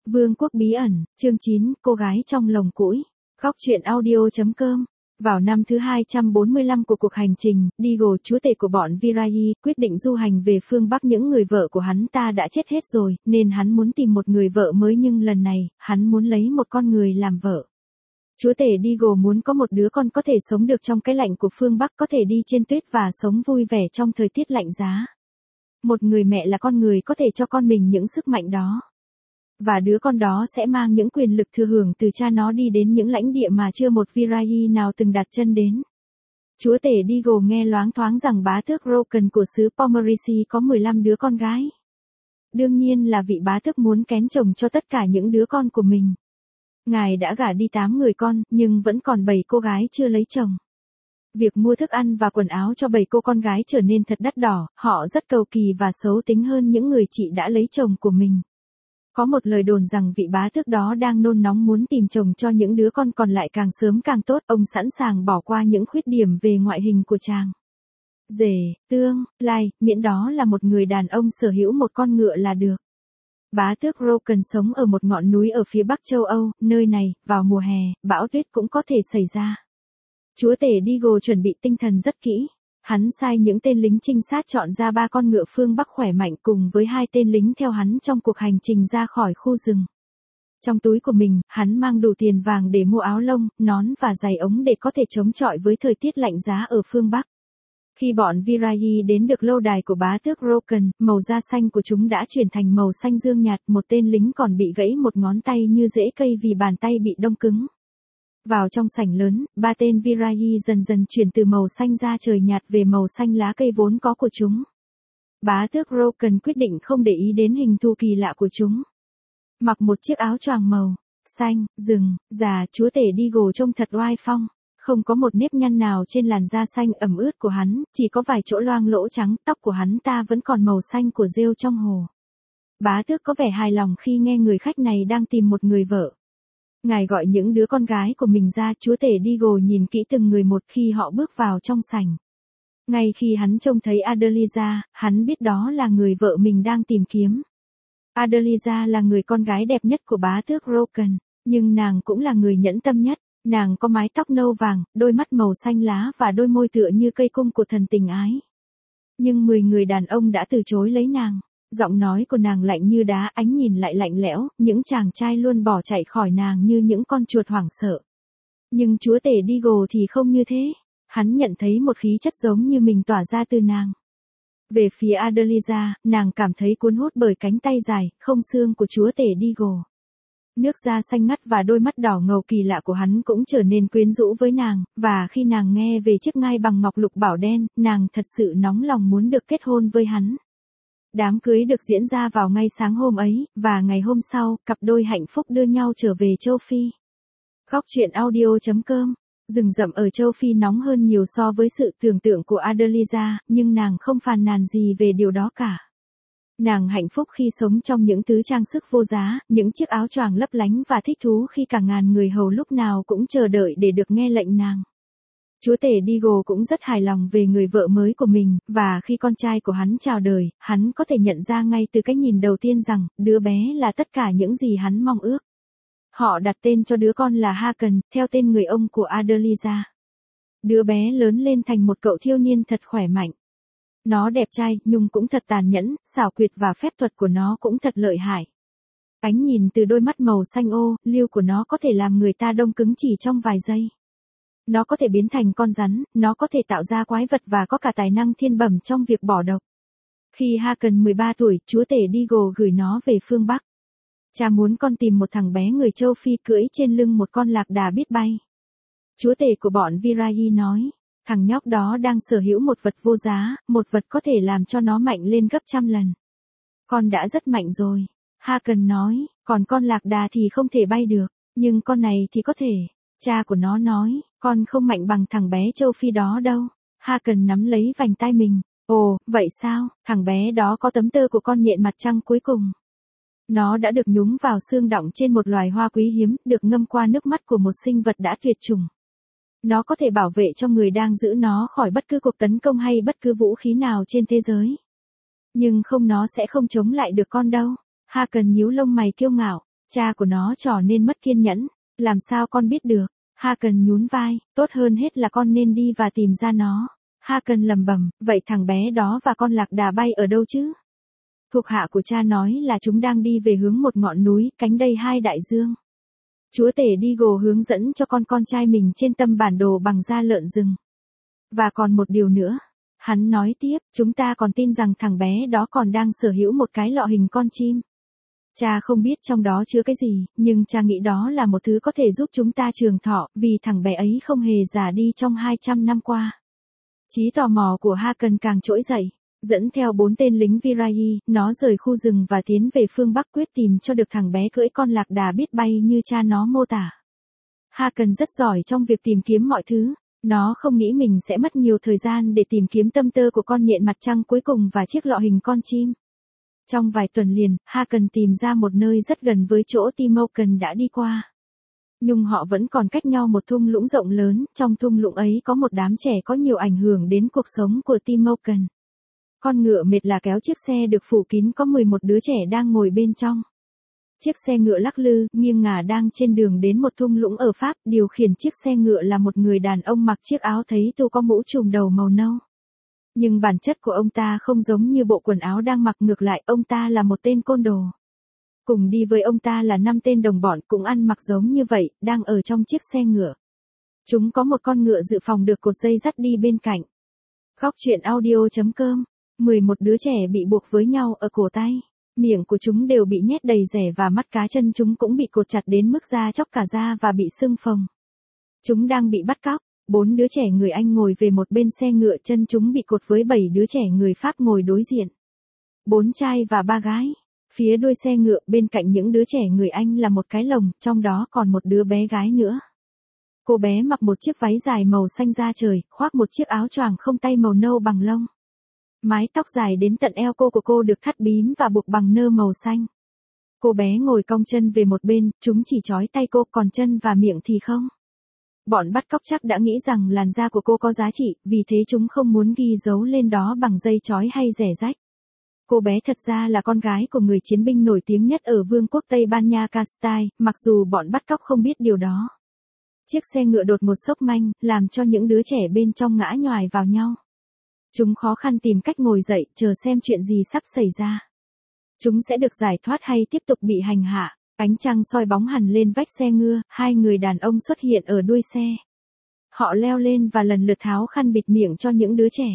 Vương quốc bí ẩn, chương 9, cô gái trong lồng củi. Góc truyện audio.com. Vào năm thứ 245 của cuộc hành trình, Deagle, chúa tể của bọn Virai, quyết định du hành về phương Bắc. Những người vợ của hắn ta đã chết hết rồi, nên hắn muốn tìm một người vợ mới, nhưng lần này, hắn muốn lấy một con người làm vợ. Chúa tể Deagle muốn có một đứa con có thể sống được trong cái lạnh của phương Bắc, có thể đi trên tuyết và sống vui vẻ trong thời tiết lạnh giá. Một người mẹ là con người có thể cho con mình những sức mạnh đó. Và đứa con đó sẽ mang những quyền lực thừa hưởng từ cha nó đi đến những lãnh địa mà chưa một Virai nào từng đặt chân đến. Chúa tể Deagle nghe loáng thoáng rằng bá tước Roken của xứ Pomerici có 15 đứa con gái. Đương nhiên là vị bá tước muốn kén chồng cho tất cả những đứa con của mình. Ngài đã gả đi 8 người con, nhưng vẫn còn 7 cô gái chưa lấy chồng. Việc mua thức ăn và quần áo cho 7 cô con gái trở nên thật đắt đỏ, họ rất cầu kỳ và xấu tính hơn những người chị đã lấy chồng của mình. Có một lời đồn rằng vị bá tước đó đang nôn nóng muốn tìm chồng cho những đứa con còn lại càng sớm càng tốt. Ông sẵn sàng bỏ qua những khuyết điểm về ngoại hình của chàng rể, tương lai, miễn đó là một người đàn ông sở hữu một con ngựa là được. Bá tước Roken sống ở một ngọn núi ở phía bắc châu Âu, nơi này, vào mùa hè, bão tuyết cũng có thể xảy ra. Chúa tể Deagle chuẩn bị tinh thần rất kỹ. Hắn sai những tên lính trinh sát chọn ra 3 con ngựa phương Bắc khỏe mạnh cùng với 2 tên lính theo hắn trong cuộc hành trình ra khỏi khu rừng. Trong túi của mình, hắn mang đủ tiền vàng để mua áo lông, nón và giày ống để có thể chống chọi với thời tiết lạnh giá ở phương Bắc. Khi bọn Virai đến được lâu đài của bá tước Roken, màu da xanh của chúng đã chuyển thành màu xanh dương nhạt. Một tên lính còn bị gãy một ngón tay như rễ cây vì bàn tay bị đông cứng. Vào trong sảnh lớn, 3 tên Virai dần dần chuyển từ màu xanh da trời nhạt về màu xanh lá cây vốn có của chúng. Bá tước Roken quyết định không để ý đến hình thù kỳ lạ của chúng. Mặc một chiếc áo choàng màu xanh, rừng, già, chúa tể Deagle trông thật oai phong. Không có một nếp nhăn nào trên làn da xanh ẩm ướt của hắn, chỉ có vài chỗ loang lỗ trắng. Tóc của hắn ta vẫn còn màu xanh của rêu trong hồ. Bá tước có vẻ hài lòng khi nghe người khách này đang tìm một người vợ. Ngài gọi những đứa con gái của mình ra. Chúa tể Deagle nhìn kỹ từng người một khi họ bước vào trong sảnh. Ngay khi hắn trông thấy Adeliza, hắn biết đó là người vợ mình đang tìm kiếm. Adeliza là người con gái đẹp nhất của bá tước Roken, nhưng nàng cũng là người nhẫn tâm nhất. Nàng có mái tóc nâu vàng, đôi mắt màu xanh lá và đôi môi tựa như cây cung của thần tình ái. Nhưng 10 người đàn ông đã từ chối lấy nàng. Giọng nói của nàng lạnh như đá, ánh nhìn lại lạnh lẽo, những chàng trai luôn bỏ chạy khỏi nàng như những con chuột hoảng sợ. Nhưng chúa tể Deagle thì không như thế. Hắn nhận thấy một khí chất giống như mình tỏa ra từ nàng. Về phía Adeliza, nàng cảm thấy cuốn hút bởi cánh tay dài, không xương của chúa tể Deagle. Nước da xanh ngắt và đôi mắt đỏ ngầu kỳ lạ của hắn cũng trở nên quyến rũ với nàng, và khi nàng nghe về chiếc ngai bằng ngọc lục bảo đen, nàng thật sự nóng lòng muốn được kết hôn với hắn. Đám cưới được diễn ra vào ngay sáng hôm ấy, và ngày hôm sau, cặp đôi hạnh phúc đưa nhau trở về châu Phi. Góc truyện audio.com. Rừng rậm ở châu Phi nóng hơn nhiều so với sự tưởng tượng của Adeliza, nhưng nàng không phàn nàn gì về điều đó cả. Nàng hạnh phúc khi sống trong những thứ trang sức vô giá, những chiếc áo choàng lấp lánh và thích thú khi cả ngàn người hầu lúc nào cũng chờ đợi để được nghe lệnh nàng. Chúa tể Deagle cũng rất hài lòng về người vợ mới của mình, và khi con trai của hắn chào đời, hắn có thể nhận ra ngay từ cái nhìn đầu tiên rằng, đứa bé là tất cả những gì hắn mong ước. Họ đặt tên cho đứa con là Hakan, theo tên người ông của Adeliza. Đứa bé lớn lên thành một cậu thiếu niên thật khỏe mạnh. Nó đẹp trai, nhưng cũng thật tàn nhẫn, xảo quyệt và phép thuật của nó cũng thật lợi hại. Ánh nhìn từ đôi mắt màu xanh ô, liu của nó có thể làm người ta đông cứng chỉ trong vài giây. Nó có thể biến thành con rắn, nó có thể tạo ra quái vật và có cả tài năng thiên bẩm trong việc bỏ độc. Khi Hakan 13 tuổi, chúa tể Deagle gửi nó về phương Bắc. Cha muốn con tìm một thằng bé người châu Phi cưỡi trên lưng một con lạc đà biết bay. Chúa tể của bọn Virai nói, thằng nhóc đó đang sở hữu một vật vô giá, một vật có thể làm cho nó mạnh lên gấp trăm lần. Con đã rất mạnh rồi. Hakan nói, còn con lạc đà thì không thể bay được, nhưng con này thì có thể. Cha của nó nói, con không mạnh bằng thằng bé châu Phi đó đâu. Hakan nắm lấy vành tai mình. Ồ, vậy sao, thằng bé đó có tấm tơ của con nhện mặt trăng cuối cùng. Nó đã được nhúng vào xương đọng trên một loài hoa quý hiếm, được ngâm qua nước mắt của một sinh vật đã tuyệt chủng. Nó có thể bảo vệ cho người đang giữ nó khỏi bất cứ cuộc tấn công hay bất cứ vũ khí nào trên thế giới. Nhưng không, nó sẽ không chống lại được con đâu. Hakan nhíu lông mày kiêu ngạo. Cha của nó trở nên mất kiên nhẫn. Làm sao con biết được? Hakan nhún vai, tốt hơn hết là con nên đi và tìm ra nó. Hakan lẩm bẩm, vậy thằng bé đó và con lạc đà bay ở đâu chứ? Thuộc hạ của cha nói là chúng đang đi về hướng một ngọn núi, cánh đây 2 đại dương. Chúa tể Deagle hướng dẫn cho con trai mình trên tấm bản đồ bằng da lợn rừng. Và còn một điều nữa. Hắn nói tiếp, chúng ta còn tin rằng thằng bé đó còn đang sở hữu một cái lọ hình con chim. Cha không biết trong đó chứa cái gì, nhưng cha nghĩ đó là một thứ có thể giúp chúng ta trường thọ, vì thằng bé ấy không hề già đi trong 200 năm qua. Trí tò mò của Hakan càng trỗi dậy. Dẫn theo 4 tên lính Virai, nó rời khu rừng và tiến về phương Bắc quyết tìm cho được thằng bé cưỡi con lạc đà biết bay như cha nó mô tả. Hakan rất giỏi trong việc tìm kiếm mọi thứ. Nó không nghĩ mình sẽ mất nhiều thời gian để tìm kiếm tâm tơ của con nhện mặt trăng cuối cùng và chiếc lọ hình con chim. Trong vài tuần liền, Hakan tìm ra một nơi rất gần với chỗ Timokan đã đi qua. Nhưng họ vẫn còn cách nhau một thung lũng rộng lớn, trong thung lũng ấy có một đám trẻ có nhiều ảnh hưởng đến cuộc sống của Timokan. Con ngựa mệt là kéo chiếc xe được phủ kín có 11 đứa trẻ đang ngồi bên trong. Chiếc xe ngựa lắc lư, nghiêng ngả đang trên đường đến một thung lũng ở Pháp, điều khiển chiếc xe ngựa là một người đàn ông mặc chiếc áo thấy tu có mũ trùm đầu màu nâu. Nhưng bản chất của ông ta không giống như bộ quần áo đang mặc, ngược lại ông ta là một tên côn đồ. Cùng đi với ông ta là 5 tên đồng bọn cũng ăn mặc giống như vậy, đang ở trong chiếc xe ngựa. Chúng có một con ngựa dự phòng được cột dây dắt đi bên cạnh. Góc truyện audio.com 11 đứa trẻ bị buộc với nhau ở cổ tay. Miệng của chúng đều bị nhét đầy rẻ và mắt cá chân chúng cũng bị cột chặt đến mức da chóc cả da và bị sưng phồng. Chúng đang bị bắt cóc. 4 đứa trẻ người Anh ngồi về một bên xe ngựa, chân chúng bị cột với 7 đứa trẻ người Pháp ngồi đối diện. 4 trai và 3 gái. Phía đuôi xe ngựa bên cạnh những đứa trẻ người Anh là một cái lồng, trong đó còn một đứa bé gái nữa. Cô bé mặc một chiếc váy dài màu xanh da trời, khoác một chiếc áo choàng không tay màu nâu bằng lông. Mái tóc dài đến tận eo cô của cô được thắt bím và buộc bằng nơ màu xanh. Cô bé ngồi cong chân về một bên, chúng chỉ trói tay cô, còn chân và miệng thì không. Bọn bắt cóc chắc đã nghĩ rằng làn da của cô có giá trị, vì thế chúng không muốn ghi dấu lên đó bằng dây trói hay rẻ rách. Cô bé thật ra là con gái của người chiến binh nổi tiếng nhất ở Vương quốc Tây Ban Nha Castile, mặc dù bọn bắt cóc không biết điều đó. Chiếc xe ngựa đột một xốc manh, làm cho những đứa trẻ bên trong ngã nhoài vào nhau. Chúng khó khăn tìm cách ngồi dậy, chờ xem chuyện gì sắp xảy ra. Chúng sẽ được giải thoát hay tiếp tục bị hành hạ. Ánh trăng soi bóng hằn lên vách xe ngựa, 2 người đàn ông xuất hiện ở đuôi xe. Họ leo lên và lần lượt tháo khăn bịt miệng cho những đứa trẻ.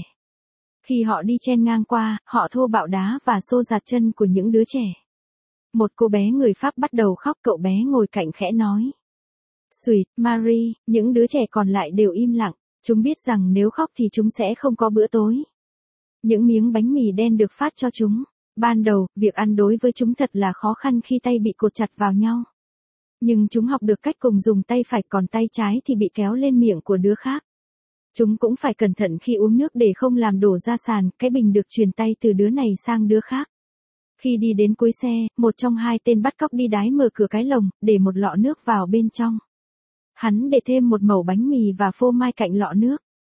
Khi họ đi chen ngang qua, họ thô bạo đá và xô giạt chân của những đứa trẻ. Một cô bé người Pháp bắt đầu khóc, cậu bé ngồi cạnh khẽ nói. Sweet Marie, những đứa trẻ còn lại đều im lặng. Chúng biết rằng nếu khóc thì chúng sẽ không có bữa tối. Những miếng bánh mì đen được phát cho chúng. Ban đầu, việc ăn đối với chúng thật là khó khăn khi tay bị cột chặt vào nhau. Nhưng chúng học được cách cùng dùng tay phải, còn tay trái thì bị kéo lên miệng của đứa khác. Chúng cũng phải cẩn thận khi uống nước để không làm đổ ra sàn, cái bình được truyền tay từ đứa này sang đứa khác. Khi đi đến cuối xe, một trong 2 tên bắt cóc đi đái mở cửa cái lồng, để một lọ nước vào bên trong. Hắn để thêm một mẩu bánh mì và phô mai cạnh lọ nước.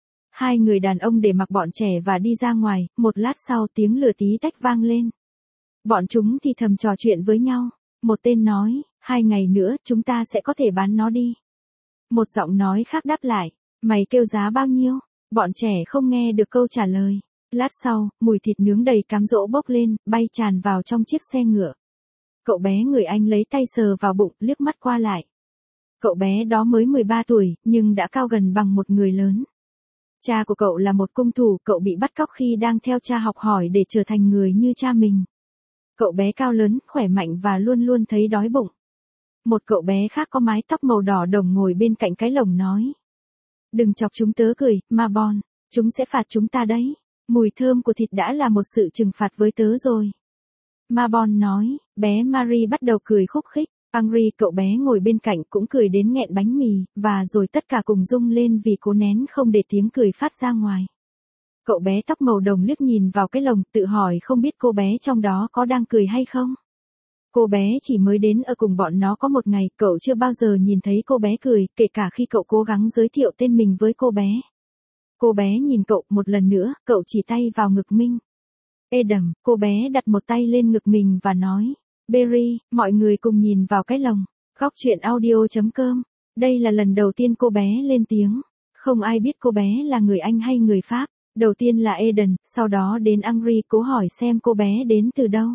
2 người đàn ông để mặc bọn trẻ và đi ra ngoài, một lát sau tiếng lửa tí tách vang lên. Bọn chúng thì thầm trò chuyện với nhau. Một tên nói, 2 ngày nữa chúng ta sẽ có thể bán nó đi. Một giọng nói khác đáp lại, mày kêu giá bao nhiêu? Bọn trẻ không nghe được câu trả lời. Lát sau, mùi thịt nướng đầy cám dỗ bốc lên, bay tràn vào trong chiếc xe ngựa. Cậu bé người Anh lấy tay sờ vào bụng, liếc mắt qua lại. Cậu bé đó mới 13 tuổi, nhưng đã cao gần bằng một người lớn. Cha của cậu là một cung thủ, cậu bị bắt cóc khi đang theo cha học hỏi để trở thành người như cha mình. Cậu bé cao lớn, khỏe mạnh và luôn luôn thấy đói bụng. Một cậu bé khác có mái tóc màu đỏ đồng ngồi bên cạnh cái lồng nói. Đừng chọc chúng tớ cười, Mabon, chúng sẽ phạt chúng ta đấy. Mùi thơm của thịt đã là một sự trừng phạt với tớ rồi. Mabon nói, bé Marie bắt đầu cười khúc khích. Henry, cậu bé ngồi bên cạnh cũng cười đến nghẹn bánh mì, và rồi tất cả cùng rung lên vì cố nén không để tiếng cười phát ra ngoài. Cậu bé tóc màu đồng liếc nhìn vào cái lồng, tự hỏi không biết cô bé trong đó có đang cười hay không. Cô bé chỉ mới đến ở cùng bọn nó có một ngày, cậu chưa bao giờ nhìn thấy cô bé cười, kể cả khi cậu cố gắng giới thiệu tên mình với cô bé. Cô bé nhìn cậu một lần nữa, cậu chỉ tay vào ngực mình. Adam, cô bé đặt một tay lên ngực mình và nói, Berry, mọi người cùng nhìn vào cái lồng. Góc truyện audio.com. Đây là lần đầu tiên cô bé lên tiếng. Không ai biết cô bé là người Anh hay người Pháp. Đầu tiên là Eden, sau đó đến Henry cố hỏi xem cô bé đến từ đâu.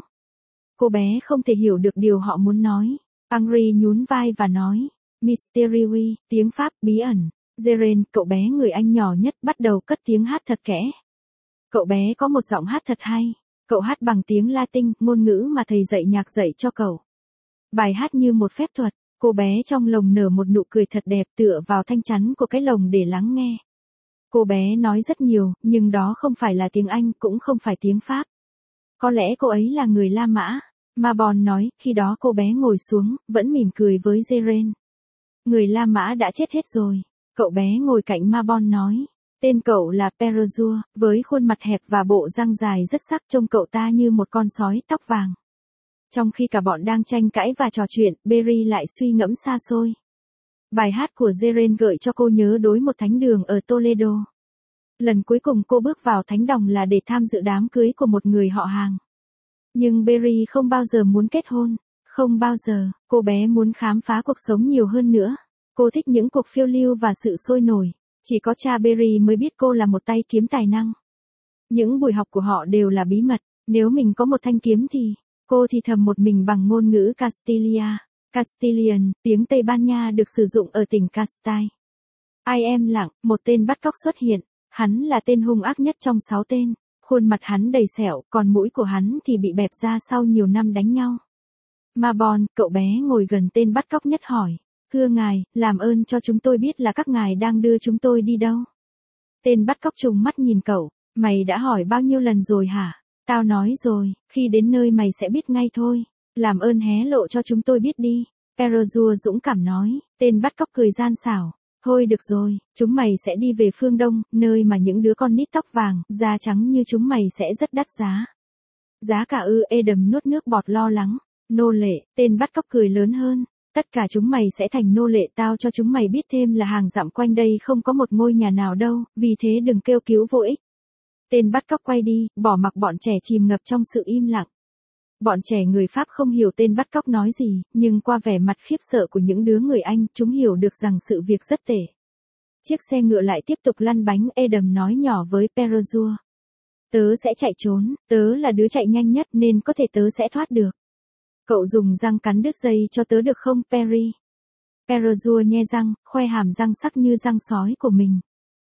Cô bé không thể hiểu được điều họ muốn nói. Henry nhún vai và nói, Mysterious, tiếng Pháp bí ẩn. Jeren, cậu bé người Anh nhỏ nhất bắt đầu cất tiếng hát thật kẽ. Cậu bé có một giọng hát thật hay. Cậu hát bằng tiếng Latin, ngôn ngữ mà thầy dạy nhạc dạy cho cậu. Bài hát như một phép thuật, cô bé trong lồng nở một nụ cười thật đẹp tựa vào thanh chắn của cái lồng để lắng nghe. Cô bé nói rất nhiều, nhưng đó không phải là tiếng Anh, cũng không phải tiếng Pháp. Có lẽ cô ấy là người La Mã. Mabon nói, khi đó cô bé ngồi xuống, vẫn mỉm cười với Jeren. Người La Mã đã chết hết rồi. Cậu bé ngồi cạnh Mabon nói. Tên cậu là Perezua, với khuôn mặt hẹp và bộ răng dài rất sắc, trông cậu ta như một con sói tóc vàng. Trong khi cả bọn đang tranh cãi và trò chuyện, Berry lại suy ngẫm xa xôi. Bài hát của Jeren gợi cho cô nhớ đối một thánh đường ở Toledo. Lần cuối cùng cô bước vào thánh đồng là để tham dự đám cưới của một người họ hàng. Nhưng Berry không bao giờ muốn kết hôn. Không bao giờ, cô bé muốn khám phá cuộc sống nhiều hơn nữa. Cô thích những cuộc phiêu lưu và sự sôi nổi. Chỉ có cha Berry mới biết cô là một tay kiếm tài năng. Những buổi học của họ đều là bí mật. Nếu mình có một thanh kiếm thì, cô thì thầm một mình bằng ngôn ngữ Castilia. Castilian, tiếng Tây Ban Nha được sử dụng ở tỉnh Castile. Ai em lặng, một tên bắt cóc xuất hiện. Hắn là tên hung ác nhất trong 6 tên. Khuôn mặt hắn đầy sẹo, còn mũi của hắn thì bị bẹp ra sau nhiều năm đánh nhau. Mabon, cậu bé ngồi gần tên bắt cóc nhất hỏi. Thưa ngài, làm ơn cho chúng tôi biết là các ngài đang đưa chúng tôi đi đâu. Tên bắt cóc trùng mắt nhìn cậu. Mày đã hỏi bao nhiêu lần rồi hả? Tao nói rồi, khi đến nơi mày sẽ biết ngay thôi. Làm ơn hé lộ cho chúng tôi biết đi. Perezua dũng cảm nói. Tên bắt cóc cười gian xảo. Thôi được rồi, chúng mày sẽ đi về phương Đông, nơi mà những đứa con nít tóc vàng, da trắng như chúng mày sẽ rất đắt giá. Giá cả ư? Adam nuốt nước bọt lo lắng. Nô lệ, tên bắt cóc cười lớn hơn. Tất cả chúng mày sẽ thành nô lệ, tao cho chúng mày biết thêm là hàng dặm quanh đây không có một ngôi nhà nào đâu, vì thế đừng kêu cứu vô ích. Tên bắt cóc quay đi, bỏ mặc bọn trẻ chìm ngập trong sự im lặng. Bọn trẻ người Pháp không hiểu tên bắt cóc nói gì, nhưng qua vẻ mặt khiếp sợ của những đứa người Anh, chúng hiểu được rằng sự việc rất tệ. Chiếc xe ngựa lại tiếp tục lăn bánh. Adam nói nhỏ với Perezua. Tớ sẽ chạy trốn, tớ là đứa chạy nhanh nhất nên có thể tớ sẽ thoát được. Cậu dùng răng cắn đứt dây cho tớ được không, Perry? Perezua nhe răng, khoe hàm răng sắc như răng sói của mình.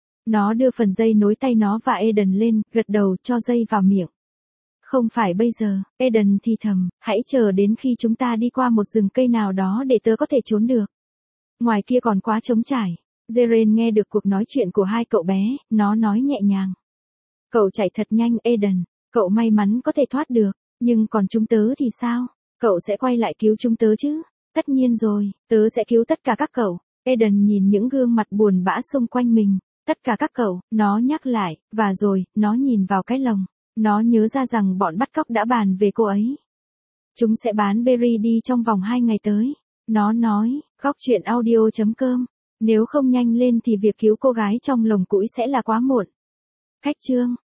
Nó đưa phần dây nối tay nó và Eden lên, gật đầu cho dây vào miệng. Không phải bây giờ, Eden thì thầm, hãy chờ đến khi chúng ta đi qua một rừng cây nào đó để tớ có thể trốn được. Ngoài kia còn quá trống trải. Jeren nghe được cuộc nói chuyện của hai cậu bé, nó nói nhẹ nhàng. Cậu chạy thật nhanh, Eden, cậu may mắn có thể thoát được, nhưng còn chúng tớ thì sao? Cậu sẽ quay lại cứu chúng tớ chứ? Tất nhiên rồi, tớ sẽ cứu tất cả các cậu. Eden nhìn những gương mặt buồn bã xung quanh mình. Tất cả các cậu, nó nhắc lại, và rồi, nó nhìn vào cái lồng. Nó nhớ ra rằng bọn bắt cóc đã bàn về cô ấy. Chúng sẽ bán Berry đi trong vòng 2 ngày tới. Nó nói, góc truyện audio.com. Nếu không nhanh lên thì việc cứu cô gái trong lồng củi sẽ là quá muộn. Cách chương